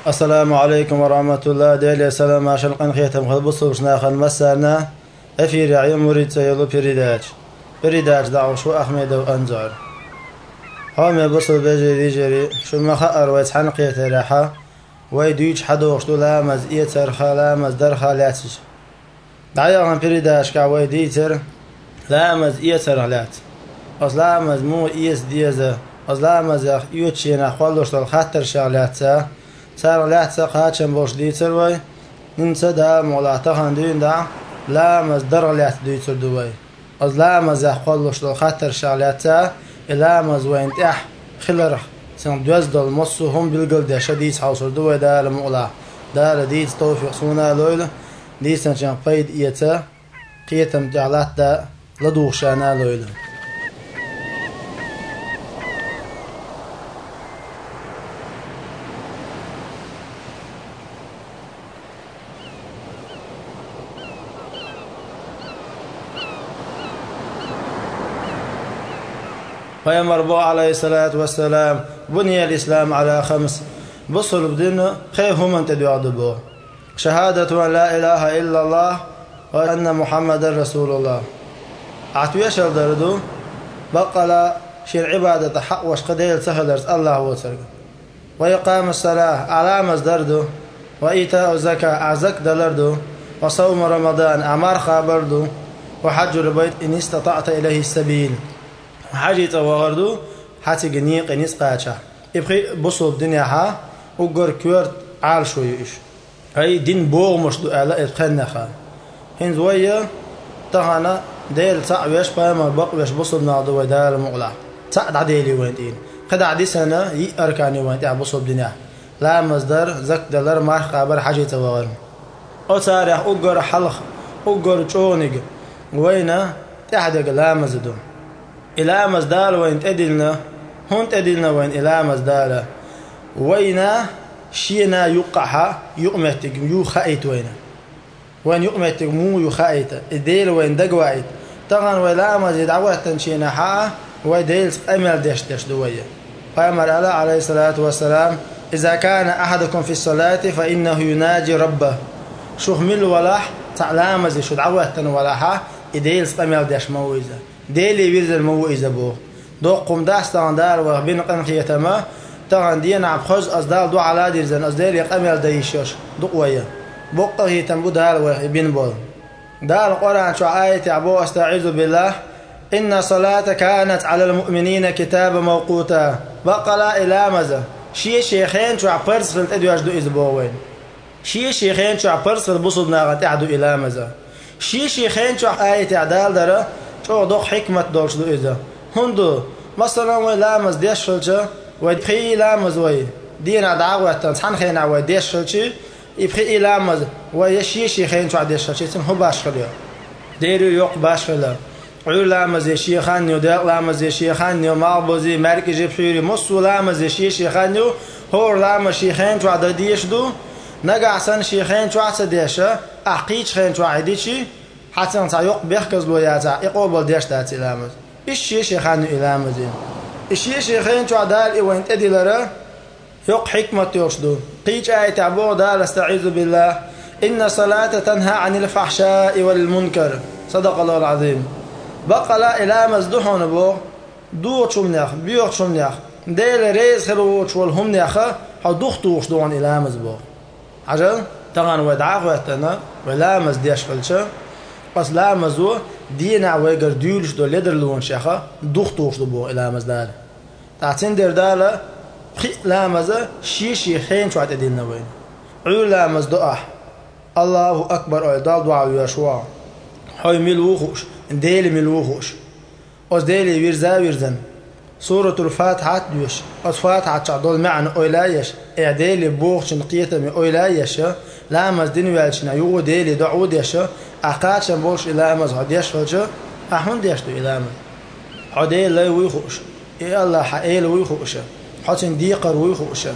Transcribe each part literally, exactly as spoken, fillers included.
السلام عليكم ورحمة الله. ديلي السلام عشان قنخيتم خلبصوا بشناخن مسارنا أفي رعي مريد سيلو بريداج بريداج دعو شو أحمد وأنزعر هم يبصوا بيجي ريجري شو ما خأر ويتحن قيته راحة ويدويج حدوش دو لامز إيتر خلامز در خالاتش دعيهم بريداج كعوي ديتر لامز إيتر علات أص لامز مو إيس ديزة أص لامز يوتشينا خلوش الخطر شغلاتها صار لا تسقاطشن بوش ديتر وي ننسى دا مولاتها ندين دا لا مصدر لا ديتر دوي از لا مز خلوش دو خطر شغلاتها الا مز وين تح خلرخ سن دوز دول مصو هم بالقل دا شديد حاصل دوي دا المولا دا ديت توفيق سونا لول دي سن قيد ايتا قيتم جعلات دا لدوشانا لول ويمر عليه الصلاة والسلام بني الإسلام على خمس بصل بدين خيفهم أن تدعوا دبو شهادة أن لا إله إلا الله وأن محمد رسول الله عتويش الدردو بقى شير عبادة حق وش قديل سهلرز الله وترك ويقام الصلاة على مصدردو وإيتاء الزكاة أعزك دلردو وصوم رمضان أمار خابردو وحج البيت إن استطعت إليه السبيل حاجة وغردو حتى جنيه قنيس قاچا يبقى بصوا الدنيا ها وقر كورت عال شويش هاي دين بوغ مش دو على الخنخة هن زوية تهانا ديل صعب يش بايما بق يش بصوا بنادو ودار المغلى صعد عديلي وينتين قد عدي سنة يي أركاني وينتين بصوا الدنيا لا مصدر زك دلار ما خبر حاجة وغرم أو صارح وقر حلق وقر شونق وينا تحدق لا مزدو إلى مزدال وين تدلنا هون تدلنا وين إلى مزدال وينا شينا يقعها يقمتك يو خايت وينا وين يقمتك مو يخايت الديل وين دقوايت طبعا ولا مزيد عوات شينا حا وديل أمل دش دش دوية فأمر الله عليه الصلاة والسلام إذا كان أحدكم في الصلاة فإنه يناجي ربه شو مل ولاح تعلم زي شو عوات ولاحا الديل أمل دش مويزة ديلي بيرزل مو إذا بو دو قم داستان دار وبين قنخية ما تغن دينا عبخوز أصدال دو على ديرزن أصدال يقامل دايشوش دو قوية بقى هي تنبو دار وبين بول دار القرآن شو آية عبو أستعيذ بالله إن صلاة كانت على المؤمنين كتاب موقوتا بقى لا إلى مزا شي شيخين شو عبرس في الأدواج دو إذا بوين شي شيخين شو عبرس في البصد ناغت عدو إلى مزا شي شيخين شو آية عدال داره شو دوق حكمة دولش دو إذا هندو مثلا ولا مز ديش شلشة ويبخي لا مز وي دينا دعوة تنسحن خينا وي ديش شلشة يبخي لا مز ويشيشي خين شو عديش شلشة تم هو باش خليه ديرو يوق باش خليه عول لا مز يشي خانيو داق لا مز يشي خانيو معبوزي مركز بحيري مصو لا مز يشي خانيو هو لا مز شيخين شو عدا ديش دو نقع سن شيخين شو عدا ديشة أحقيش خين شو عديشي حتى أنت يق بيحكز له ياتا يقوبل ديش تات إلامز إيش شيء خانو إلامزين إيش شيء خين شو عدال إوين تدي لره يق حكمة يرشدو قيج آية عبو دال استعيذ بالله إن صلاة تنهى عن الفحشاء والمنكر صدق الله العظيم بقى لا إلامز دحون بو دوت شو منيخ بيوت شو منيخ ديل ريز خلوت شو الهم نيخه حو دختوش دوان إلامز بو عجل تغن ودعاق واتنا ولامز ديش فلشه بس لا مزو دينا ويجر ديولش دو ليدر لون شيخه دوختوش دو بو إلى مزدال تعتين دير دالة خي لا مزا شي شي خين شو عتديلنا وين عول لا مزدو أح الله أكبر أي دال دعاء يشوع هاي ملوخوش ديلي ملوخوش أز ديلي ويرزا ويرزن سورة الفاتحة دوش أز فاتحة تعدل معنى أولايش إعديلي بوخش نقيته من أولايش لا مزدين والشنا يو ديلي دعو ديش أقاتش بوش إلى أمز هديش فلجة أحمد ديش دو إلى أمز هديل لا ويخوش إيه الله حقيل ويخوش حتى ديقر ويخوش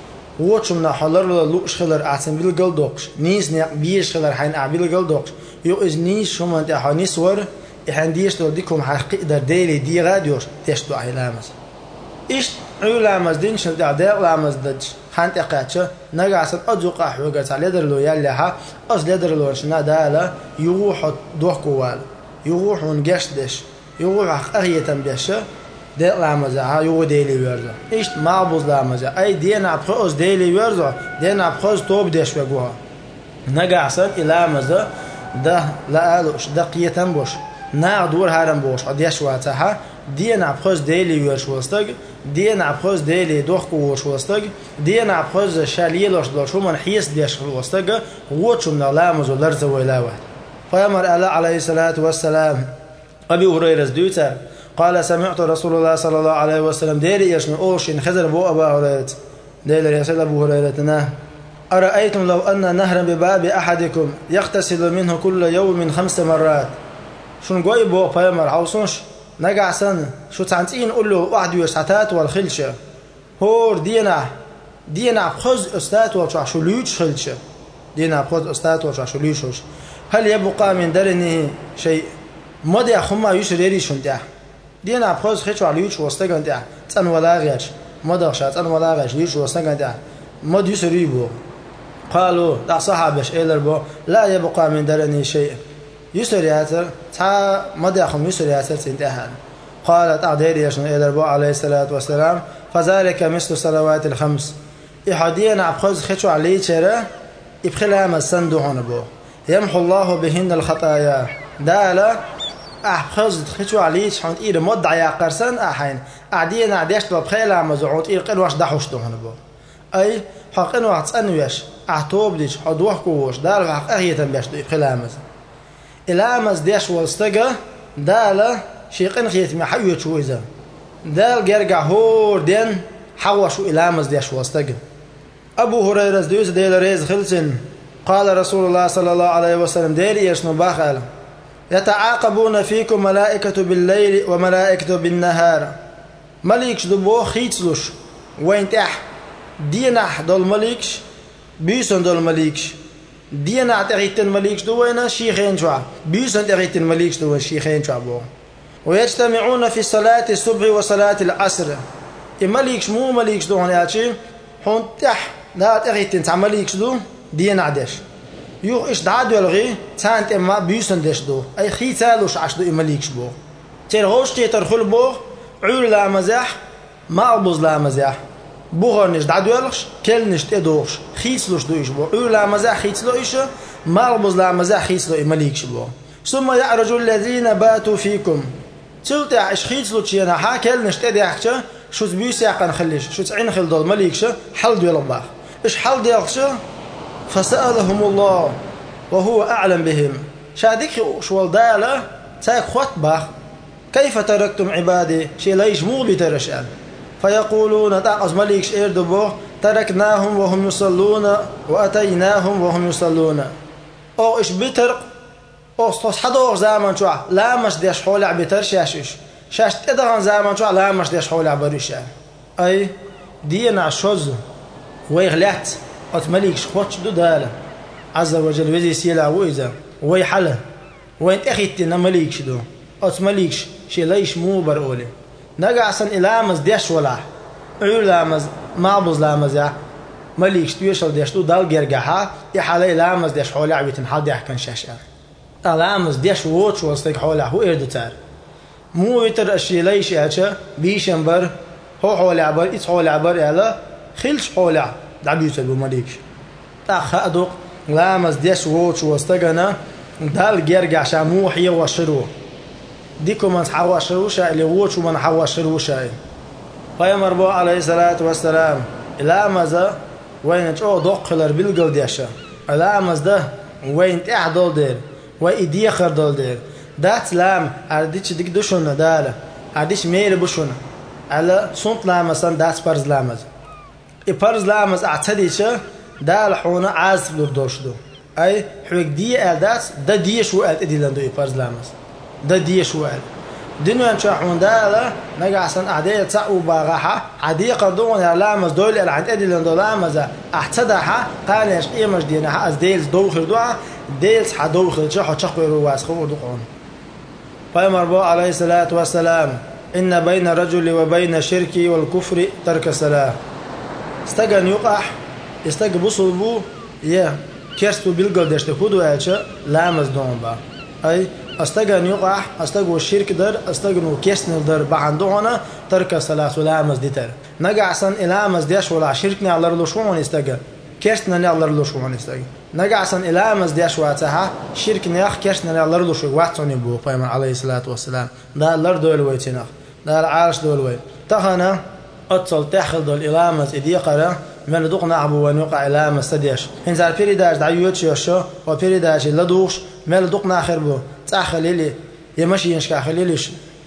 ووتش من حلر لوش خلر أحسن بالقل دوقش نيس نيق بيش خلر حين أعبيل قل دوقش يو إز نيس شو من تحني صور إحنا ديش دو ديكم حقيق در ديلي دي غاديوش ديش دو إلى أمز إيش عيو لامز دينش الأعداء لامز دج خانت أقاتش نجعسن أزوق أحوجت على لدر لو يلها أز لدر لو شنا دالا يروح دوح كوال يروح ونجشدش يروح أغية بيش ده لامزة يو ديلي ورزة إيش معبوز لامزة أي دينا بخوز ديلي ورزة دينا بخوز توب ديش بجوها نجعسن لامزة ده لا ألوش ده قية بوش نعدور هرم بوش عديش واتها دينا بخوز ديلي ورش وستج دينا بخوز ديلي دوخ وش وستج دينا بخوز شاليلوش دوشو من حيس ديش وستج ووتشو من لامزة لرزة ولاوه فيمر عليه الصلاة والسلام أبي هريرة دوتا قال سمعت رسول الله صلى الله عليه وسلم ديري يشن أوشين خزر بو أبا هريرة ديري يسأل أبو هريرة أرأيتم لو أن نهرا بباب أحدكم يغتسل منه كل يوم خمس مرات شون قوي بو فيمر عوصنش نقع سن شو تعنتين قول له واحد يسعتات والخلشة هور دينا دينا بخز أستات وشو ليوش خلشة دينا بخز أستات وشو ليوش هل يبقى من درنه شيء مدى خما يشريري شون ده دينا بخز خيشو عليوش وستغن ده تن ولا غيش مدى شات تن ولا غيش ليوش وستغن ده مد يسري بو قالوا دا صحابش ايلر بو لا يبقى من درنه شيء يسرياتر تا مدى خم يسرياتر تنتهى قالت أعديري يشن ايلر بو عليه الصلاة والسلام فذلك مثل صلوات الخمس إحدينا بخز خيشو عليه شره يبخلها مسندو هون بو يمحو الله بهن الخطايا دالا أحخز تخشوا عليه حنت إير مدة يا قرسن أحين أعدينا عديش بخيلة مزعوت إير قل واش دحوش دهون بو أي حقن واحد سنويش أحتوب ديش حدوح كوش دال حق أهية بيش دو بخيلة مز الامز ديش والستجا دالا شيقن خيت ما حيو تشويزا دال جرجع هور دين حوشوا الامز ديش والستجا أبو هريرة دوس ديل ريز خلسن قال رسول الله صلى الله عليه وسلم ديري يشنو باخل يتعاقبون فيكم ملائكة بالليل وملائكة بالنهار مليكش دبو خيتلوش وين تح دينح دول مليكش بيسون دول مليكش دينح تغيتن مليكش دو وين شيخين شوا بيسون تغيتن مليكش دو شيخين شوا بو ويجتمعون في صلاة الصبح وصلاة العصر مليكش مو مليكش دو هنياتشي هون تح لا تغيتن تع مليكش دو دينح ديش يو إيش دعادو الغي تانت إما بيسن ديش دو أي خي تالوش عشدو إما ليكش بو تيرغوش تيترخل بو عول لا مزاح ما أبوز لا مزاح بوغرنش دعادو الغش كلنش تيدوش خيسلوش دو إيش بو عول لا مزاح خيسلو إيش ما أبوز لا مزاح خيسلو إما ليكش بو ثم يعرج الذين باتوا فيكم تلتع إيش خيسلو تشينا حا كلنش تيديحكش شو تبيس يعقن خليش شو تعين خل دول مليكش حل دو يلباخ إيش حل ديالكش فسألهم الله وهو أعلم بهم شادك شو الدالة تاك خطبة كيف تركتم عبادي شي ليش مو بترشان فيقولون تاقز مليكش إردبو تركناهم وهم يصلون وأتيناهم وهم يصلون أو إيش بترق أو صحدوغ زامن شو لا مش ديش حولع بترشاشش شاش تدغن زامن شو لا مش ديش حولع بريشان أي دينا شوز ويغلعت أتمليكش خوتش دو دالة عز وجل وزي سيلا وإذا وي حلا وين أخيتنا مليكش دو أتمليكش شي ليش مو برولي نقع سن إلامز ديش ولا عيو لامز معبوز لامز يا مليكش تويشل ديش دو دال جرجها يحلا إلامز ديش حولي عبيتن حال ديح كان شاشا إلامز ديش ووتش وستيك حولي هو إردو تار مو يتر أشي ليش ياتشا بيشنبر هو حولي عبر إيت حولي عبر يالا خلش حولي دعبيوتل بمليكش تاخ أدوق لامز ديش ووتش وستغنا دال جرجع شاموحي وشرو ديكو من حواشروشا اللي ووتش من حواشروشا فيمر بو عليه الصلاة والسلام لامز وين جو دوقلر بالقل ديشا لامز ده وين تعدل دير وإيديخر دل دير دات لام أرديش ديك دوشون دالا أرديش ميل بوشون على صنت لامسان دات برز لامز إبرز لامز أعتديش دال حونا عازف لردوشدو أي حوك دي ألداس دا دي شو ألد إديلاندو إبرز لامز دا دي شو ألد دينو ينشاحون دالا نقع سن أعدية تسعو باغاحة عدية قردون يا لامز دول إلا عند إديلاندو لامز أعتداحة قال يش إيمش دينها أز ديلز دوخر دوعا ديلز حدوخر جاحو تشخوي رواس خور دوقون فيمر بو عليه الصلاة والسلام إن بين الرجل وبين الشرك والكفر ترك الصلاة استجن يقح استج بصل بو يه كرستو بالقل دشت كودو أشة لامز دون با أي استجن يقح استجو الشرك در استجنو كيسن در بعندونا ترك صلاة لامز ديتر نجع سن إلامز ديش ولا شركني على رلوشون استجن كرسنا على رلوشون استجن نجع سن إلامز ديش واتها شركني أخ كرسنا على رلوشون واتوني بو فيما عليه الصلاة والسلام ده الأرض دول ويتناخ ده العرش دول ويت تخنا أتصل تأخذ دول إلامز إديقرة من دوقنا عبو ونوقع إلامز تديش إنزال بيريداش دعيوت يوشو وبيريداش لدوش من دوقنا آخر بو تأخليلي يمشي ينشك أخليليش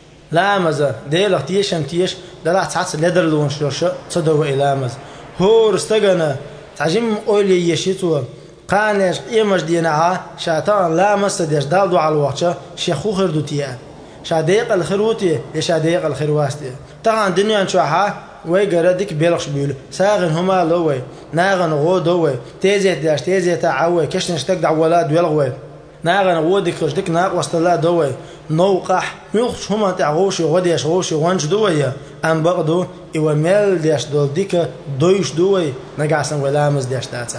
لامز ديل اختيش امتيش دلع تحس لدر لون شوش صدوا إلامز هو استجنا تعجم أولي يشيتوا قانش إيمش دينها شاتان لامز تديش دالدو على الوقت شيخو خردوتيه شاديق الخروتي يشاديق الخرواستي طبعا الدنيا نشوحها ويقردك بيلخش بيقول ساغن هما لوي ناغن غو دوي تيزي داش تيزي تعوي كش نشتك دعولاد ويلغوي ناغن غو ديك خشدك ناق وستلا دوي نوقح يخش هما تعغوشي غديش غوشي وانش دوي ام بغدو ايوا ميل داش دول ديك دويش دوي نقعسن ولامز داش داتا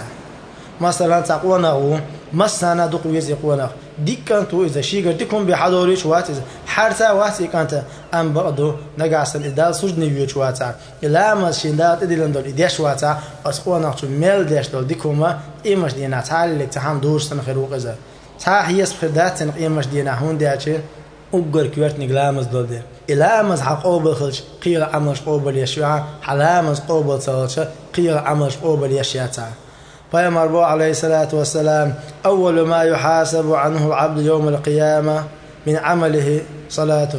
مثلا تقونا غو مسانا دوق ويزي قونا ديك كانتو إذا شيء قديكم بحضوريش وات إذا حرتا واتي كانت أم بقدو نجاسن إدال سجني بيوش واتا إلا ما شيندات إدلن دول إديش واتا أسقونا نقطو ميل ديش دول ديكوما إيمش دينا تعالي لك تحام دوش سنخيروق إذا تاح هي سبخدات سنق إيمش دينا هون دياتي أقر كويرت نجلامز دول دير إلا ما حق قوبل خلش قيل عملش قوبل يشيع حلامز قوبل صلش قيل عملش قوبل يشيعتا فيما عليه الصلاة والسلام أول ما يحاسب عنه العبد يوم القيامة من عمله صلاته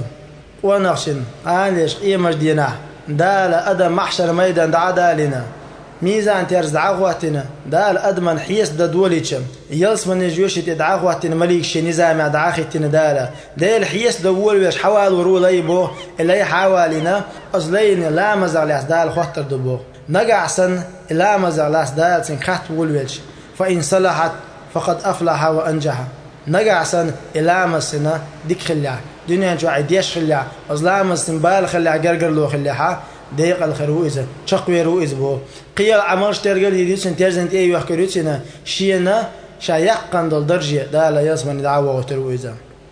ونخشن عاليش إيمش دينا دال أدم محشر ميدان دعا دالنا ميزان ترز عغواتنا دال أدمن حيس دوليتشم يلس من جيوش تدعغواتنا مليكش نظام دعاختنا دالا ديل حيس دول ويش حوال ورو ليبو اللي حوالينا أصلين لا مزال دال خطر دبو نجعسن إلا مزالاس دال سنخات ولويش فإن صلحت فقد أفلح وأنجح نجعسن إلا مسنا ديك خلع دنيا جوع ديش خلع أظلام السنبال خلع جرجر لو خلعها ديق الخرويزة شقوي رويز بو قيل عمرش ترجل يديسن ترزنت أي وحكروتنا شينا شايقن دل درجة دال يسمن دعوة وترويزة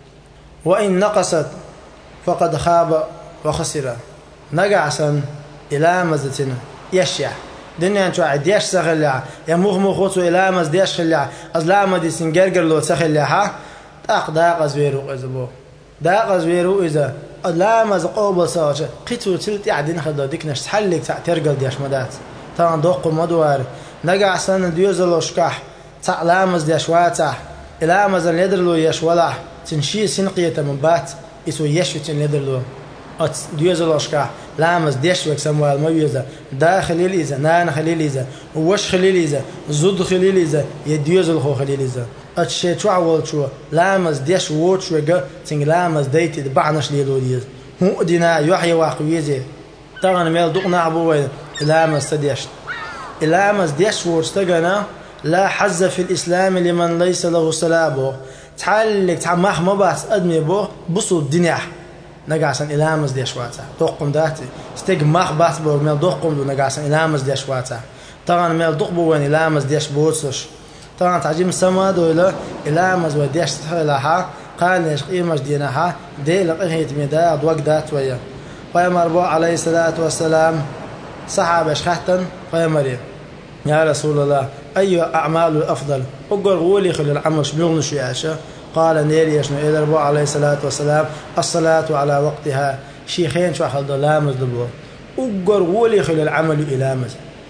وإن نقصت فقد خاب وخسر نجعسن إلا مزتنا يشيع دنيا نشوع ديش سخلع يا مخ مخوتو إلى مز ديش خلع أزلام دي سنجرجر لو سخلعها تاق داق زويرو إزبو داق زويرو إذا أزلام زقوب صاج قتو تلت يعدين خدا ديك نش حلك ترجل ديش مدات طبعا دوق مدوار نجع سن ديوزلو شكح تعلامز ديش واتح إلى مز الندرلو يش ولا تنشي سنقية من بات يسو يشو تندرلو أت ديوزلو شكح لامز ديش وك سموال مويزة دا خليل إذا نان خليل إذا وش خليل إذا زود خليل إذا يديوزل خو خليل إذا أتشي شو عول شو لامز ديش ووتش وجا تين لامز ديت دبعناش ليلو ديز هو دينا يحيى واقويزة طبعا ميل دقنا عبوه لامز تديش لامز ديش ووتش تجنا لا حز في الإسلام لمن ليس له صلابه تعلق تعمح ما بس أدمي بو بصوا الدنيا نجاسن إلامز ديش واتا دوقم داتي استيق ماخ باس بو ميل دوقم دو نجاسن إلامز ديش واتا طبعا ميل دوق بو وين إلامز ديش بوتسش طبعا تعجيم السما دولا إلامز وديش تخلها قال ليش قيمش دينها دي لقيت ميدا دوق دات ويا فيما ربو عليه الصلاة والسلام صحابة شختن فيما يا رسول الله أي أعمال الأفضل أقول غولي خلي العمل شبيغن شياشة قال نيري يشنو إلى ربو عليه الصلاة والسلام الصلاة على وقتها شيخين شو أخذ لامز دبو أقول غولي خلي العمل إلامز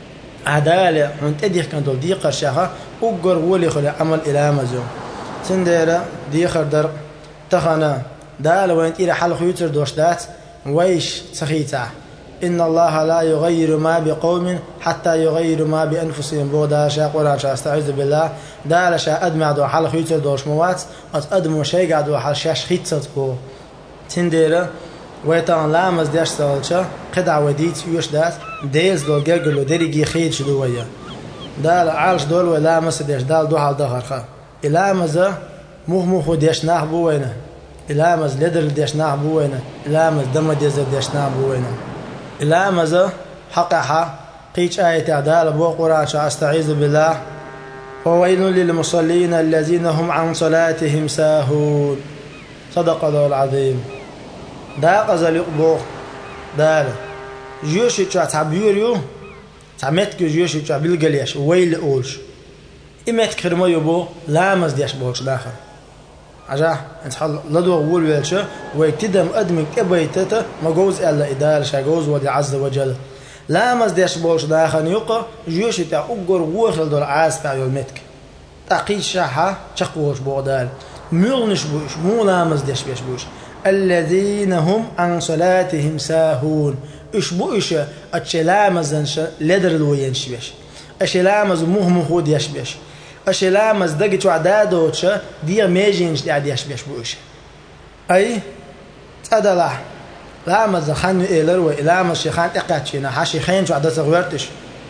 عدالة من تديخ كان دول ديقر شاخة أقول غولي خلي العمل إلامزو سنديرة ديخر در تخنا دالة وين إلى حل خيوتر دوشدات ويش سخيتا إن الله لا يغير ما بقوم حتى يغير ما بأنفسهم بودا شاء قرآن شاء استعوذ بالله دال شاء أدمع دو حال خيوتر دوش موات أدمو شيء قاعد دو حال شاش خيتت بو تنديرة ويتان لامز ديش سالشة قدع وديت يوش دات ديز دول جرجلو ديريجي خيت شدوية دال عالش دول ولامز ديش دال دو حال دخر خا إلامز موه موه ديش ناح بوينه إلامز لدر ديش ناح بوينه إلامز دم ديز ديش ناح بوينه إلامز حقها قيش آية عدالة بو قرآن شا أستعيذ بالله وويل للمصلين الذين هم عن صلاتهم ساهون صدق الله العظيم. دا قزل يقبو دال جيوشي تشا تعبيريو تعمتك جيوشي تشا بالقليش ويل أولش إمت كرما يبو لامز ديش بوش داخل عجاه انت حال لدو أول ويلشا ويكتدم أدمك إبايتتا ما جوز إلا إدار شا جوز ودي عز وجل لامز ديش بوش داخل يقا جيوشي تا أقر ووخل دول عاز تا يولمتك تاقيد شاحا تقوش بودال ميلنش بوش مو لامز ديش بيش بوش الذين هم عن صلاتهم ساهون اش بوش اتشلامز لدر الوينش بيش اشلامز مهم خود يش بيش اشلامز دقت وعدادو تشا دير ميجينش دي عديش بيش بوش اي تدلا لامز خانو إيلر وإلامز شيخان اقاتشينا حاشي خين وعدا صغيرتش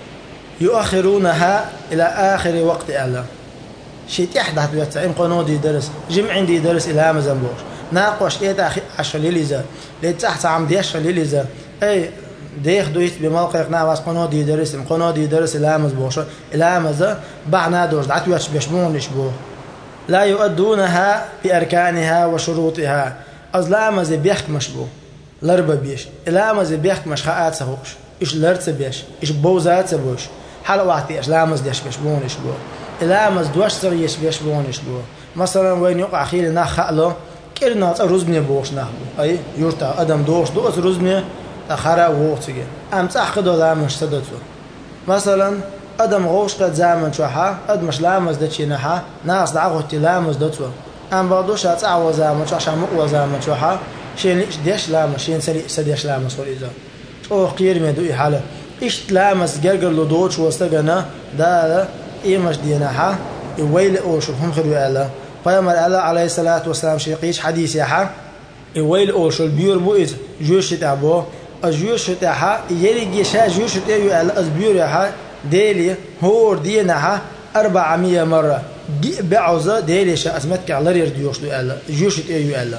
يؤخرونها إلى آخر وقت أعلى شيء تحدث بيتعين قنودي درس جمع عندي درس إلامز أمبوش ناقش إيه تأخي عشر ليليزا لتحت عم ديش ليليزا أي ديخ دويت بموقع ناواس قنودي درس قنودي درس إلامز بوش إلامز بعنا دوش دعت ويش بيشمونش بو لا يؤدونها بأركانها وشروطها أزلامز بيحك مشبو لربا بيش إلامز بيحك مش خاءات سهوش إيش لرت بيش إيش بوزات سبوش حال وقتي إيش لامز ديش بيشمونش بو إلامز دوش سريش بيشمونش بو مثلا وين يقع خيل ناخ خألو كيرنا رزمني بوش ناخ أي يرتا أدم دوش دوش رزمني تخرا ووقتي أم تأخذ لامش سدتو مثلا أدم غوش قد زامن شوحا أدمش لامز دتشي نحا ناس دعوتي لامز دتو أم بعدوش أتعو زامن شوحا مقوى زامن شوحا شين ديش لامز شين سري سديش لامز وليزا أو قير مدوي حاله إيش لامز جرجر لدوش واستجنا ده إيمش ديناها يويل أوش هم خلوا ألا فيما ألا عليه الصلاة والسلام شيقيش حديث ياها يويل أوش البيور بويز جوش تابو الجوش تاعها يلي جيشا جوش تاعو ألا البيور ياها ديلي هو ديناها أربعمية مرة بعوزة ديلي شا أسمتك على يرديوش له ألا جوش تاعو ألا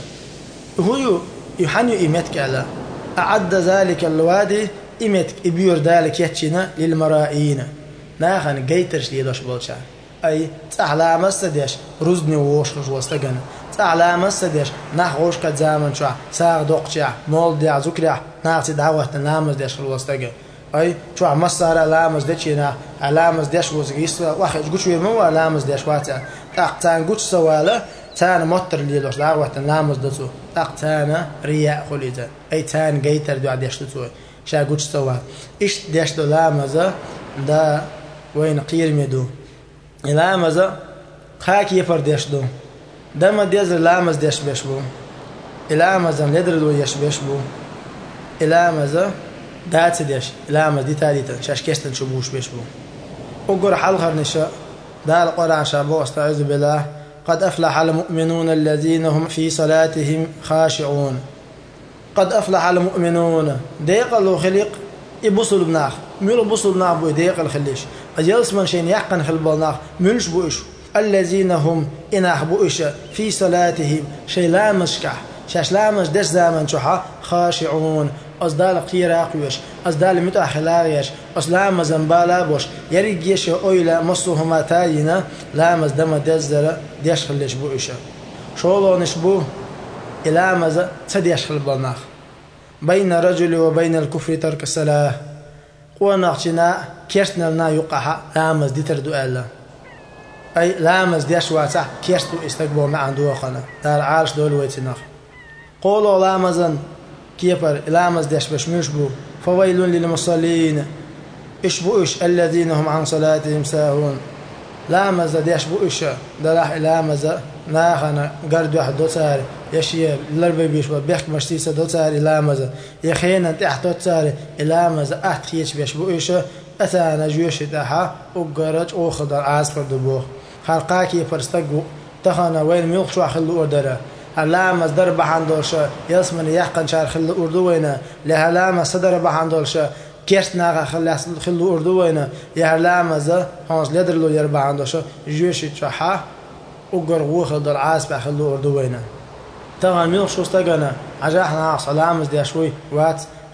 هو يحنو إيمتك ألا أعد ذلك الوادي إيمتك بيور ذلك يتشنا للمرائين ناخن جيترش ليدوش بولشا أي تعلى مسديش رزني ووش وستجن تعلى مسديش ناخ وش قد زمن شو ساق دقشة مول ديع ذكرى ناخ دعوة نامز ديش الوستجن أي شو مسارة لامز ديشنا لامز ديش وزجيس واحد جوش ويمو لامز ديش واتا تاقتان جوش سواله تان مطر ليدوش دعوة نامز دتو تاقتان رياء خليته أي تان جيتر دو عديش دتو شا جوش سوال إيش ديش دو لامزة دا وين قير ميدو إلامزة خاكي يفرديش دو دم ديزر لامز ديش بيشبو إلامزة ندر دو يش بيشبو إلامزة دات ديش إلامز دي تاليتا شاش كيستن شبوش بيشبو أقر حلقر نشاء دا القرآن شابو استعوذ بالله قد أفلح المؤمنون الذين هم في صلاتهم خاشعون قد أفلح المؤمنون ديق الله خلق يبصل بناخ ميل بصل بناخ بو ديق الخليش أجلس من شين يحقن خلبناخ ملش بوش الذين هم إناخ بوش في صلاتهم شي لا مشكح شاش لا مش دش زمن شوحا خاشعون أصدال قيراقيش أصدال متأخلاقيش أصلام زنبالا بوش يريجيش أويلا مصوهما تاينا لا مزدما دزر ديش خليش بوش شولو نشبو إلا مز تديش خلبناخ بين الرجل وبين الكفر ترك الصلاة ونقشنا كيرتنا لنا يقع لامز دي تردو ألا أي لامز ديش واتح كيرتو استقبو مع دوخنا دار عارش دول ويتناخ قولوا لامزن كيفر لامز ديش بشمش بو فويل للمصلين إش بوش الذين هم عن صلاتهم ساهون لامز ديش بوش دلاح لامز ناخنا قرد واحد دو ساري يشي لربي بيش بيحك مشتيسة دو ساري لامز يخينا تحت دو ساري لامز أحت خيش بيش بوش أثانا جيوش تاحا وقرج أوخضر عاسفر دبوخ خلقاكي فرستقو تخنا وين ميوخ شو أخلو أردره هلامز درب عندولش يسمن يحقن شار خل أردوينا لهلامز صدر عندولش كيرت ناقة خل خل أردوينا يهلامز هونس لدرلو يربع عندولش جيوش تشحا وقرغو خل عاس بخل أردوينا طبعا ميوخ شو استجنا عجاحنا عصلامز دي شوي وات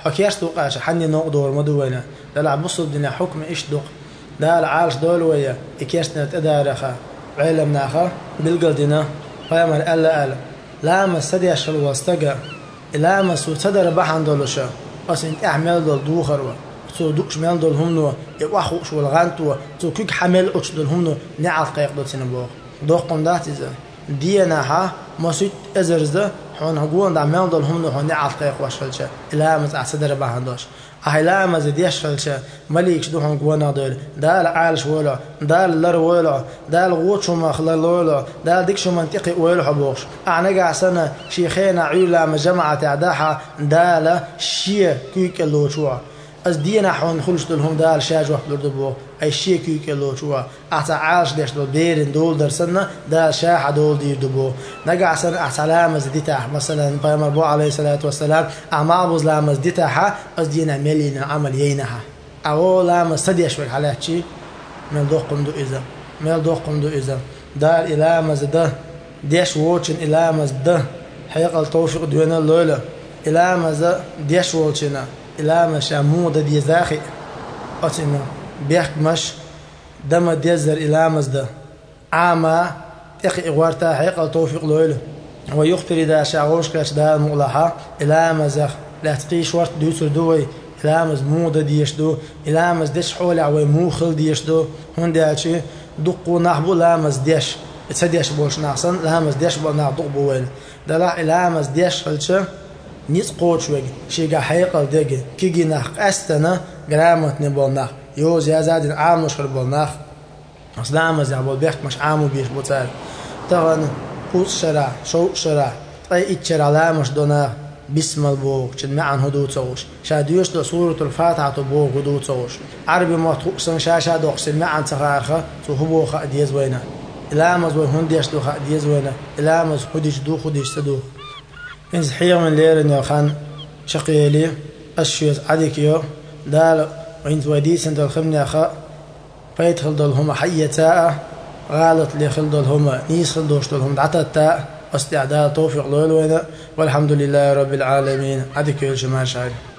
حكيش توقعش حني نقدور مدوينا دلع بصل دنا حكم إيش دوق دال عالش دول ويا إكيشنا تدارخا علم ناخا بالقلدنا فيما ألا ألا لا ما سدي أشل واستجا لا ما سو تدر بحن دولشة بس إنت أعمل دول دوخروا تو دوكش مال دول هم نو يواخو شو الغانتو تو كيك حمل أوش دول هم نو نعال قيق دول سنبوخ دوق قندات إذا دينا ها ما سوت أزرزة حون هجوان دا مال دول هم نو هون نعال قيق واشلشة لا ما تعسدر بحن دوش أهي لا ما زديش فلشة مليك شدو هون جوانا دول دال عالش ولا دال لر ولا دال غوت شو ما خلال ولا دال ديك شو منطقي ولا حبوش أنا قاعد سنة شيخنا عيلا مجمعة تعداها دال شيء كيك اللو شو از دينا حون خلش دولهم دال شاج واحد لردبو أي شيء كيك اللو شو أعطى عالش ديش دول بيرن دول درسنا دال شاح دول دي دبو نقع سنة أعسلام زديتها مثلا بيامر بو عليه الصلاة والسلام أعمال بزلام زديتها از دينا ملينا عمل يينها أولا ما استديش وك على شيء مل دوقم دو إذا مل دوقم دو إذا دال إلى مزده ديش ووتشن إلى مزده حقيقة التوفيق دوينا الليلة إلى مزده ديش ووتشنا إلى مش عمودة دي زاخي أتنا بيحك مش دم ديزر إلى مزده عاما تقي إغوارتا حقيقة التوفيق الليلة ويخبر إذا شعوش كاش دال مغلحة إلى مزخ لا تقيش ورت دوسر دوي إلامز مودة ديشدو إلامز ديش حولع وموخل ديشدو هون ديشي دقو نحبو لامز ديش اتسديش بولش نحسن لامز ديش بول نحدق بوين دلع إلامز ديش فلشة نيس قوش ويج شيقا حيقل ديجي كيجي نح أستنا جرامت نبول نح يوز يا زادين عام نشخر بول نح أصل لامز يعبول بيخت مش عامو بيش بوتال طبعا قوس شرع شو شرع أي اتشرع لامش دوناخ بسم البوق شد معن هدوء توش شاديوش دو سورة الفاتحة تبوق هدوء توش عربي ما تقصن شاشة دوقسن معن تخارخة تو هبو خاديز وينا إلامز وهنديش دو خاديز وينا إلامز خديش دو خديش تدو إنز حير من ليرن يا خان شقيلي أشيز عديك يو دال وإنت وديس انت الخمني أخا فيدخل دولهم حية تاء غالط لي خل دولهم نيس خل دوش دولهم دعتا تاء استعداد توفيق لولونا والحمد لله رب العالمين عدك يا جماعة شعري